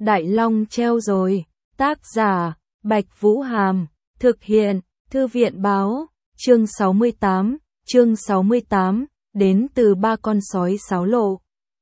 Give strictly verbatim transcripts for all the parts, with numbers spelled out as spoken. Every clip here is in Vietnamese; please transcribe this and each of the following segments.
Đại Long treo rồi. Tác giả, Bạch Vũ Hàm. Thực hiện, Thư viện Báo. Chương sáu mươi tám. Chương sáu mươi tám. Đến từ ba con sói xáo lộ.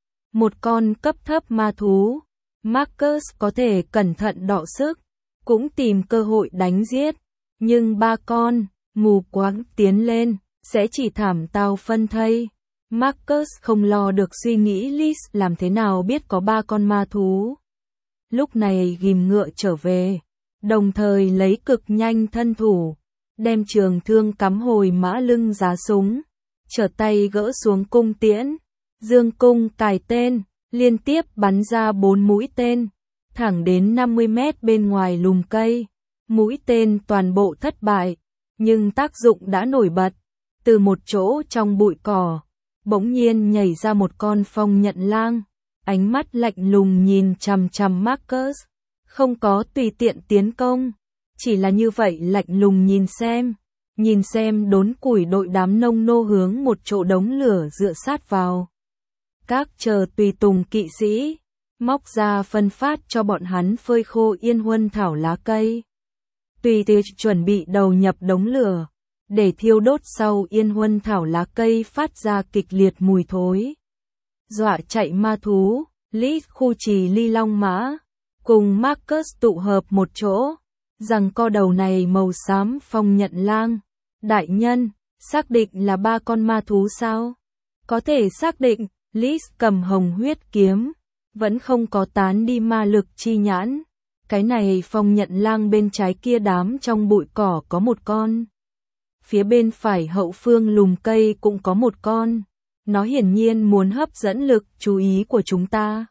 Một con cấp thấp ma thú. Marcus có thể cẩn thận đọ sức, cũng tìm cơ hội đánh giết. Nhưng ba con, mù quáng tiến lên, sẽ chỉ thảm tao phân thây. Marcus không lo được suy nghĩ Liz làm thế nào biết có ba con ma thú. Lúc này ghim ngựa trở về, đồng thời lấy cực nhanh thân thủ, đem trường thương cắm hồi mã lưng giá súng, trở tay gỡ xuống cung tiễn, dương cung cài tên, liên tiếp bắn ra bốn mũi tên, thẳng đến năm mươi mét bên ngoài lùm cây. Mũi tên toàn bộ thất bại, nhưng tác dụng đã nổi bật. Từ một chỗ trong bụi cỏ, bỗng nhiên nhảy ra một con phong nhận lang, ánh mắt lạnh lùng nhìn chằm chằm Marcus, không có tùy tiện tiến công, chỉ là như vậy lạnh lùng nhìn xem, nhìn xem đốn củi đội đám nông nô hướng một chỗ đống lửa dựa sát vào. Các chờ tùy tùng kỵ sĩ, móc ra phân phát cho bọn hắn phơi khô yên huân thảo lá cây. Tùy tiệc chuẩn bị đầu nhập đống lửa, để thiêu đốt sau yên huân thảo lá cây phát ra kịch liệt mùi thối. Dọa chạy ma thú, Liz khu trì ly long mã, cùng Marcus tụ hợp một chỗ, rằng co đầu này màu xám phong nhận lang. Đại nhân, xác định là ba con ma thú sao? Có thể xác định, Liz cầm hồng huyết kiếm, vẫn không có tán đi ma lực chi nhãn. Cái này phong nhận lang bên trái kia đám trong bụi cỏ có một con. Phía bên phải hậu phương lùm cây cũng có một con. Nó hiển nhiên muốn hấp dẫn lực chú ý của chúng ta.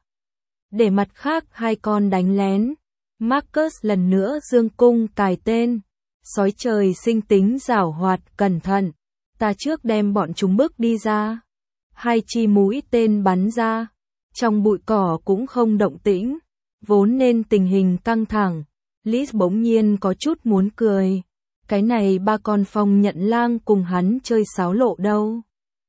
Để mặt khác hai con đánh lén, Marcus lần nữa dương cung cài tên. Sói trời sinh tính giảo hoạt cẩn thận. Ta trước đem bọn chúng bước đi ra. Hai chi mũi tên bắn ra. Trong bụi cỏ cũng không động tĩnh. Vốn nên tình hình căng thẳng, Liz bỗng nhiên có chút muốn cười. Cái này ba con phong nhận lang cùng hắn chơi xáo lộ đâu.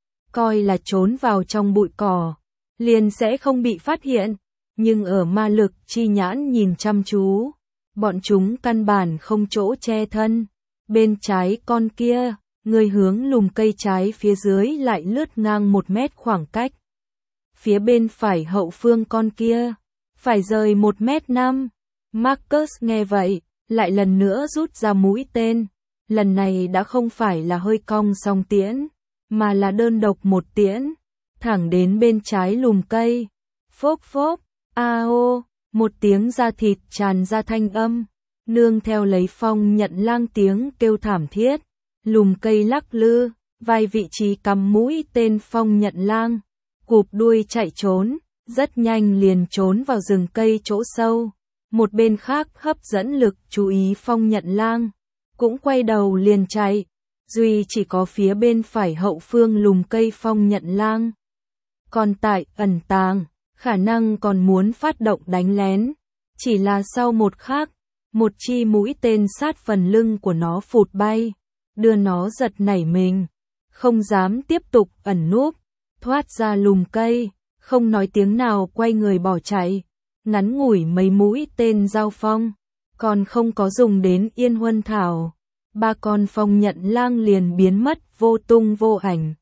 Coi là trốn vào trong bụi cỏ, liền sẽ không bị phát hiện. Nhưng ở ma lực chi nhãn nhìn chăm chú, bọn chúng căn bản không chỗ che thân. Bên trái con kia, người hướng lùm cây trái phía dưới lại lướt ngang một mét khoảng cách. Phía bên phải hậu phương con kia, phải rời một mét năm. Marcus nghe vậy, lại lần nữa rút ra mũi tên. Lần này đã không phải là hơi cong song tiễn, mà là đơn độc một tiễn, thẳng đến bên trái lùm cây. Phốc phốc, a ô, một tiếng da thịt tràn ra thanh âm, nương theo lấy phong nhận lang tiếng kêu thảm thiết. Lùm cây lắc lư, vài vị trí cắm mũi tên phong nhận lang, cụp đuôi chạy trốn. Rất nhanh liền trốn vào rừng cây chỗ sâu. Một bên khác hấp dẫn lực chú ý phong nhận lang, cũng quay đầu liền chạy. Duy chỉ có phía bên phải hậu phương lùm cây phong nhận lang. Còn tại ẩn tàng, khả năng còn muốn phát động đánh lén. Chỉ là sau một khắc, một chi mũi tên sát phần lưng của nó phụt bay, đưa nó giật nảy mình, không dám tiếp tục ẩn núp, thoát ra lùm cây. Không nói tiếng nào quay người bỏ chạy. Ngắn ngủi mấy mũi tên giao phong, còn không có dùng đến yên huân thảo. Ba con phong nhận lang liền biến mất vô tung vô ảnh.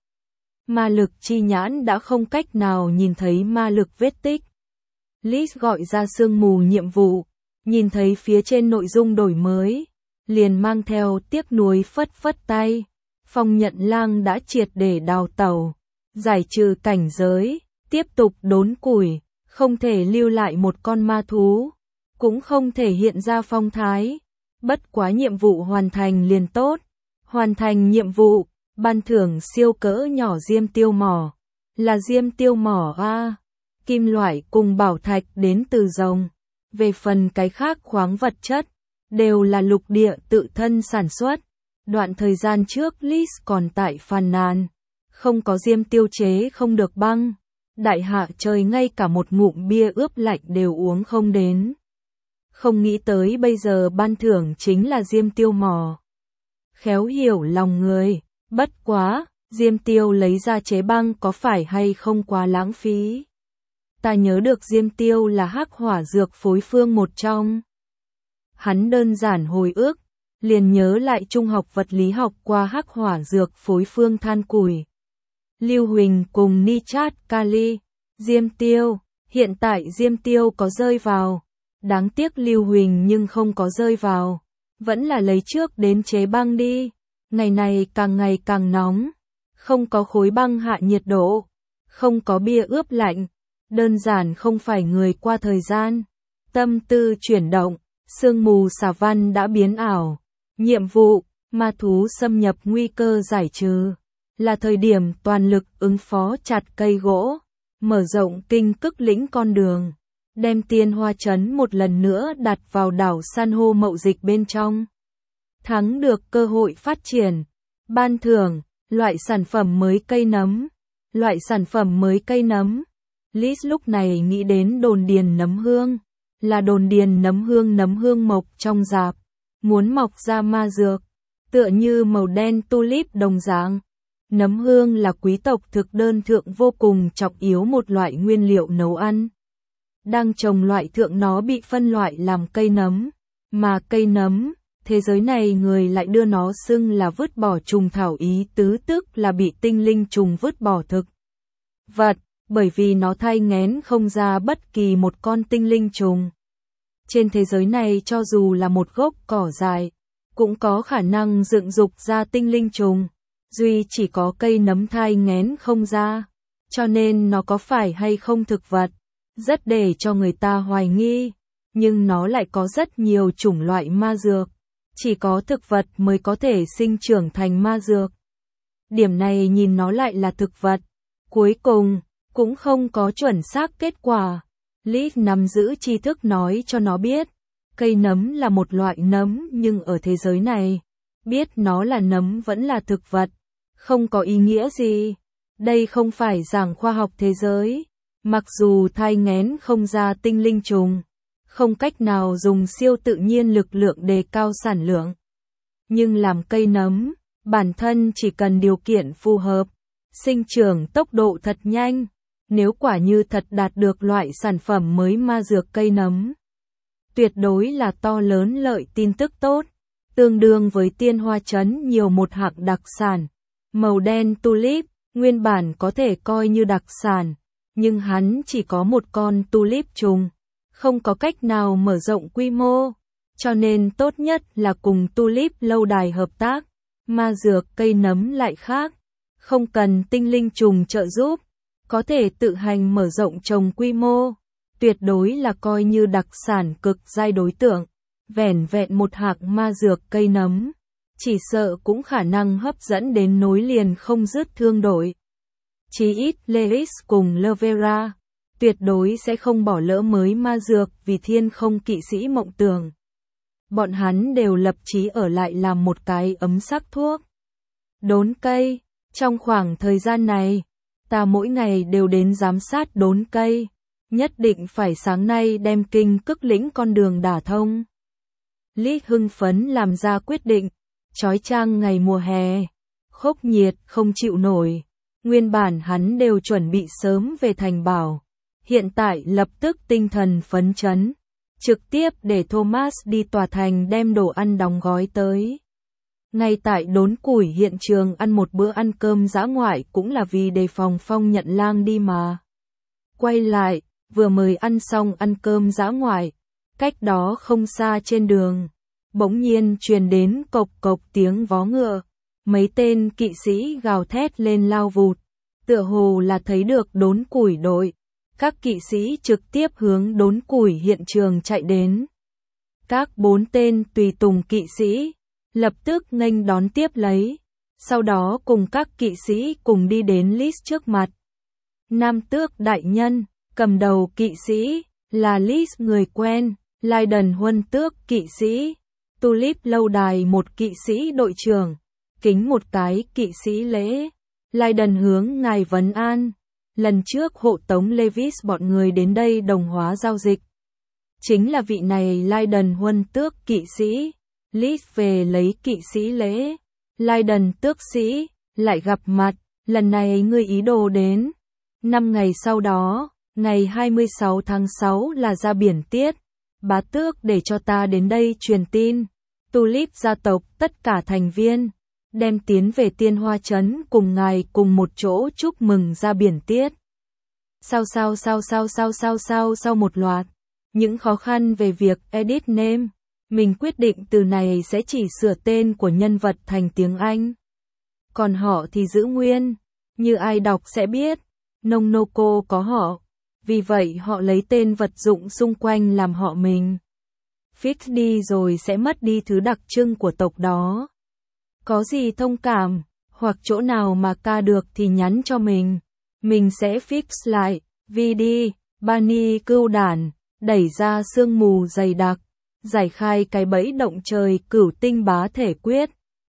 Ma lực chi nhãn đã không cách nào nhìn thấy ma lực vết tích. Liz gọi ra sương mù nhiệm vụ, nhìn thấy phía trên nội dung đổi mới, liền mang theo tiếc nuối phất phất tay. Phong nhận lang đã triệt để đào tẩu, giải trừ cảnh giới. Tiếp tục đốn củi, không thể lưu lại một con ma thú, cũng không thể hiện ra phong thái. Bất quá nhiệm vụ hoàn thành liền tốt. Hoàn thành nhiệm vụ, ban thưởng siêu cỡ nhỏ diêm tiêu mỏ. Là diêm tiêu mỏ A, kim loại cùng bảo thạch đến từ rồng. Về phần cái khác khoáng vật chất, đều là lục địa tự thân sản xuất. Đoạn thời gian trước Liz còn tại phàn nàn, không có diêm tiêu chế không được băng. Đại hạ trời ngay cả một ngụm bia ướp lạnh đều uống không đến. Không nghĩ tới bây giờ ban thưởng chính là diêm tiêu mỏ. Khéo hiểu lòng người, bất quá, diêm tiêu lấy ra chế băng có phải hay không quá lãng phí. ta nhớ được diêm tiêu là hắc hỏa dược phối phương một trong. Hắn đơn giản hồi ức, liền nhớ lại trung học vật lý học qua hắc hỏa dược phối phương than củi. Lưu huỳnh cùng nitrat kali, diêm tiêu, hiện tại diêm tiêu có rơi vào. Đáng tiếc lưu huỳnh nhưng không có rơi vào. Vẫn là lấy trước đến chế băng đi. Ngày này càng ngày càng nóng. Không có khối băng hạ nhiệt độ. Không có bia ướp lạnh. Đơn giản không phải người qua thời gian. Tâm tư chuyển động. Sương mù xà văn đã biến ảo. Nhiệm vụ, ma thú xâm nhập nguy cơ giải trừ. Là thời điểm toàn lực ứng phó chặt cây gỗ. Mở rộng kinh cức lĩnh con đường. Đem tiên hoa trấn một lần nữa đặt vào đảo san hô mậu dịch bên trong. Thắng được cơ hội phát triển. Ban thưởng, loại sản phẩm mới cây nấm. Loại sản phẩm mới cây nấm. Liz lúc này nghĩ đến đồn điền nấm hương. Là đồn điền nấm hương nấm hương mộc trong rạp. Muốn mọc ra ma dược. Tựa như màu đen tulip đồng dạng. Nấm hương là quý tộc thực đơn thượng vô cùng trọng yếu một loại nguyên liệu nấu ăn. Đang trồng loại thượng nó bị phân loại làm cây nấm. Mà cây nấm, thế giới này người lại đưa nó xưng là vứt bỏ trùng thảo, ý tứ tức là bị tinh linh trùng vứt bỏ thực vật, bởi vì nó thai nghén không ra bất kỳ một con tinh linh trùng. Trên thế giới này cho dù là một gốc cỏ dại, cũng có khả năng dựng dục ra tinh linh trùng. Duy chỉ có cây nấm thai nghén không ra, cho nên nó có phải hay không thực vật, rất để cho người ta hoài nghi, nhưng nó lại có rất nhiều chủng loại ma dược, chỉ có thực vật mới có thể sinh trưởng thành ma dược. Điểm này nhìn nó lại là thực vật, cuối cùng, cũng không có chuẩn xác kết quả. Liz nắm giữ tri thức nói cho nó biết, cây nấm là một loại nấm nhưng ở thế giới này, biết nó là nấm vẫn là thực vật. Không có ý nghĩa gì. Đây không phải giảng khoa học thế giới. Mặc dù thai nghén không ra tinh linh trùng, không cách nào dùng siêu tự nhiên lực lượng đề cao sản lượng. Nhưng làm cây nấm, bản thân chỉ cần điều kiện phù hợp, sinh trưởng tốc độ thật nhanh. Nếu quả như thật đạt được loại sản phẩm mới ma dược cây nấm, tuyệt đối là to lớn lợi tin tức tốt, tương đương với tiên hoa trấn nhiều một hạng đặc sản. Màu đen tulip, nguyên bản có thể coi như đặc sản, nhưng hắn chỉ có một con tulip trùng, không có cách nào mở rộng quy mô, cho nên tốt nhất là cùng tulip lâu đài hợp tác. Ma dược cây nấm lại khác, không cần tinh linh trùng trợ giúp, có thể tự hành mở rộng trồng quy mô, tuyệt đối là coi như đặc sản cực giai đối tượng, vẻn vẹn một hạng ma dược cây nấm. Chỉ sợ cũng khả năng hấp dẫn đến nối liền không dứt thương đội. Chí ít Leris cùng Lovera tuyệt đối sẽ không bỏ lỡ mới ma dược vì thiên không kỵ sĩ mộng tưởng. Bọn hắn đều lập chí ở lại làm một cái ấm sắc thuốc. Đốn cây, trong khoảng thời gian này, ta mỗi ngày đều đến giám sát đốn cây, nhất định phải sáng nay đem kinh cức lĩnh con đường đả thông. Lý hưng phấn làm ra quyết định. Chói chang ngày mùa hè, khốc nhiệt không chịu nổi, nguyên bản hắn đều chuẩn bị sớm về thành bảo, hiện tại lập tức tinh thần phấn chấn, trực tiếp để Thomas đi tòa thành đem đồ ăn đóng gói tới. Ngay tại đốn củi hiện trường ăn một bữa ăn cơm dã ngoại cũng là vì đề phòng Phong Nhận Lang đi mà. Quay lại, vừa mới ăn xong ăn cơm dã ngoại, cách đó không xa trên đường. Bỗng nhiên truyền đến cộc cộc tiếng vó ngựa, mấy tên kỵ sĩ gào thét lên lao vụt, tựa hồ là thấy được đốn củi đội, các kỵ sĩ trực tiếp hướng đốn củi hiện trường chạy đến. Các bốn tên tùy tùng kỵ sĩ, lập tức nghênh đón tiếp lấy, sau đó cùng các kỵ sĩ cùng đi đến Liz trước mặt. Nam tước đại nhân, cầm đầu kỵ sĩ, là Liz người quen, Lydon huân tước kỵ sĩ. Tulip lâu đài một kỵ sĩ đội trưởng, kính một cái kỵ sĩ lễ. Lydon hướng ngài vấn an. Lần trước hộ tống Levis bọn người đến đây đồng hóa giao dịch. Chính là vị này Lydon huân tước kỵ sĩ. Liz về lấy kỵ sĩ lễ. Lydon tước sĩ, lại gặp mặt, lần này ngươi ý đồ đến. Năm ngày sau đó, Ngày hai mươi sáu tháng sáu là ra biển tiết. Bá tước để cho ta đến đây truyền tin. Tulip gia tộc tất cả thành viên đem tiến về Tiên Hoa Trấn cùng ngài cùng một chỗ chúc mừng ra biển tiết. Sao sao sao sao sao sao sao sau một loạt những khó khăn về việc edit name, mình quyết định từ này sẽ chỉ sửa tên của nhân vật thành tiếng Anh. Còn họ thì giữ nguyên, như ai đọc sẽ biết, Nonoko có họ, vì vậy họ lấy tên vật dụng xung quanh làm họ mình. Fix đi rồi sẽ mất đi thứ đặc trưng của tộc đó. Có gì thông cảm, hoặc chỗ nào mà ca được thì nhắn cho mình. Mình sẽ fix lại, vì đi, Bani cưu đản, đẩy ra sương mù dày đặc, giải khai cái bẫy động trời cửu tinh bá thể quyết.